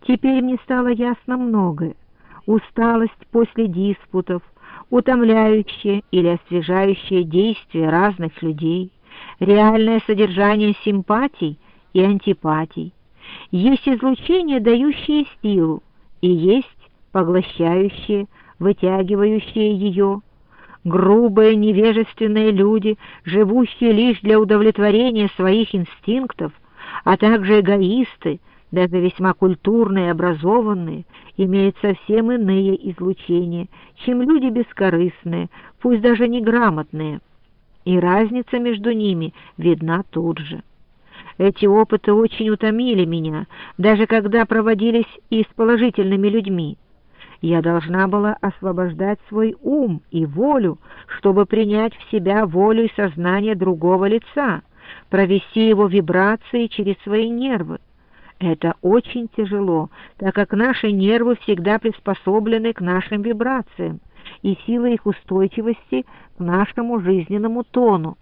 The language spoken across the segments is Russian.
Теперь мне стало ясно многое. Усталость после диспутов, утомляющее или освежающее действие разных людей, реальное содержание симпатий и антипатий. Есть излучение, дающее силу, и есть поглощающее, вытягивающее ее. Грубые, невежественные люди, живущие лишь для удовлетворения своих инстинктов, а также эгоисты, даже весьма культурные и образованные, имеют совсем иные излучения, чем люди бескорыстные, пусть даже неграмотные, и разница между ними видна тут же. Эти опыты очень утомили меня, даже когда проводились и с положительными людьми. Я должна была освобождать свой ум и волю, чтобы принять в себя волю и сознание другого лица, провести его вибрации через свои нервы. Это очень тяжело, так как наши нервы всегда приспособлены к нашим вибрациям, и сила их устойчивости к нашему жизненному тону.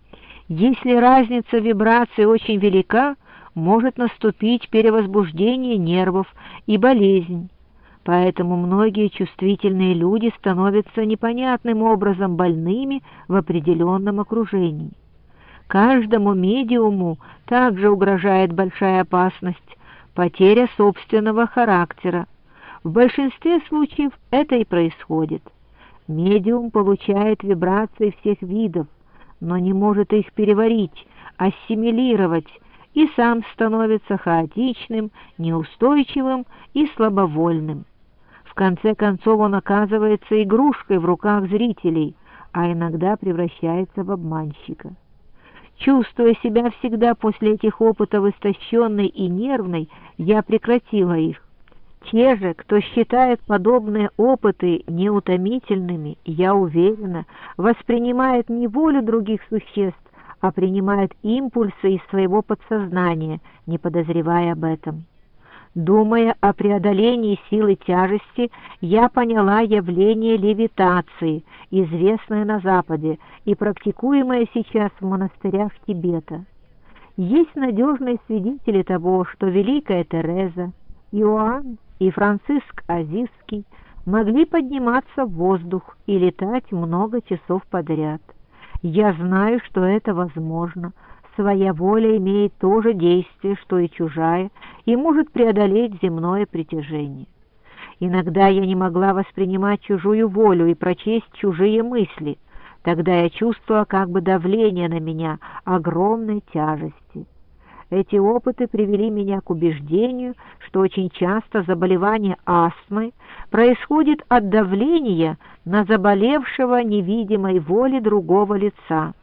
Если разница вибраций очень велика, может наступить перевозбуждение нервов и болезнь. Поэтому многие чувствительные люди становятся непонятным образом больными в определенном окружении. Каждому медиуму также угрожает большая опасность – потеря собственного характера. В большинстве случаев это и происходит. Медиум получает вибрации всех видов, но не может их переварить, ассимилировать, и сам становится хаотичным, неустойчивым и слабовольным. В конце концов он оказывается игрушкой в руках зрителей, а иногда превращается в обманщика. Чувствуя себя всегда после этих опытов истощенной и нервной, я прекратила их. Те же, кто считает подобные опыты неутомительными, я уверена, воспринимают не волю других существ, а принимают импульсы из своего подсознания, не подозревая об этом. Думая о преодолении силы тяжести, я поняла явление левитации, известное на Западе и практикуемое сейчас в монастырях Тибета. Есть надежные свидетели того, что Великая Тереза, Иоанн и Франциск Азизский могли подниматься в воздух и летать много часов подряд. Я знаю, что это возможно. Своя воля имеет то же действие, что и чужая, и может преодолеть земное притяжение. Иногда я не могла воспринимать чужую волю и прочесть чужие мысли. Тогда я чувствовала как бы давление на меня огромной тяжести. Эти опыты привели меня к убеждению, что очень часто заболевание астмой происходит от давления на заболевшего невидимой воли другого лица.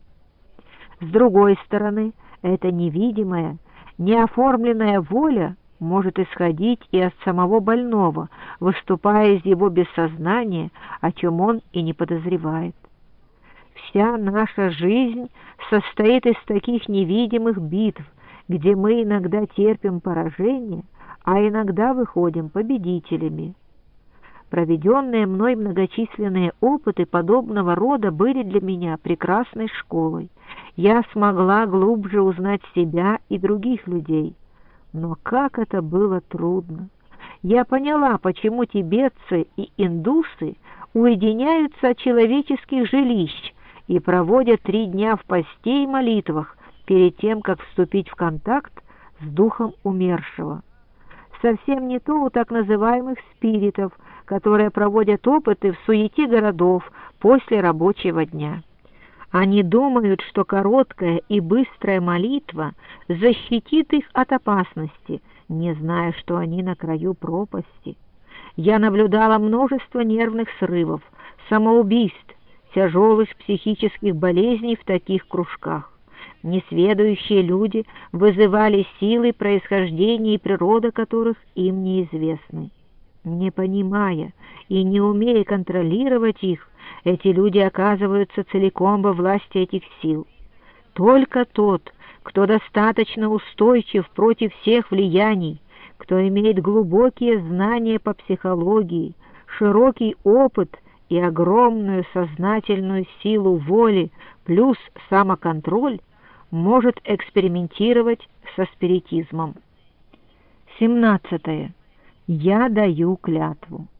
С другой стороны, эта невидимая, неоформленная воля может исходить и от самого больного, выступая из его бессознания, о чем он и не подозревает. Вся наша жизнь состоит из таких невидимых битв, где мы иногда терпим поражение, а иногда выходим победителями. Проведенные мной многочисленные опыты подобного рода были для меня прекрасной школой. Я смогла глубже узнать себя и других людей. Но как это было трудно! Я поняла, почему тибетцы и индусы уединяются от человеческих жилищ и проводят 3 дня в посте и молитвах перед тем, как вступить в контакт с духом умершего. Совсем не то у так называемых спиритов, которые проводят опыты в суете городов после рабочего дня. Они думают, что короткая и быстрая молитва защитит их от опасности, не зная, что они на краю пропасти. Я наблюдала множество нервных срывов, самоубийств, тяжелых психических болезней в таких кружках. Несведущие люди вызывали силы, происхождения и природа которых им неизвестны. Не понимая и не умея контролировать их, эти люди оказываются целиком во власти этих сил. Только тот, кто достаточно устойчив против всех влияний, кто имеет глубокие знания по психологии, широкий опыт и огромную сознательную силу воли плюс самоконтроль, может экспериментировать со спиритизмом. 17. Я даю клятву.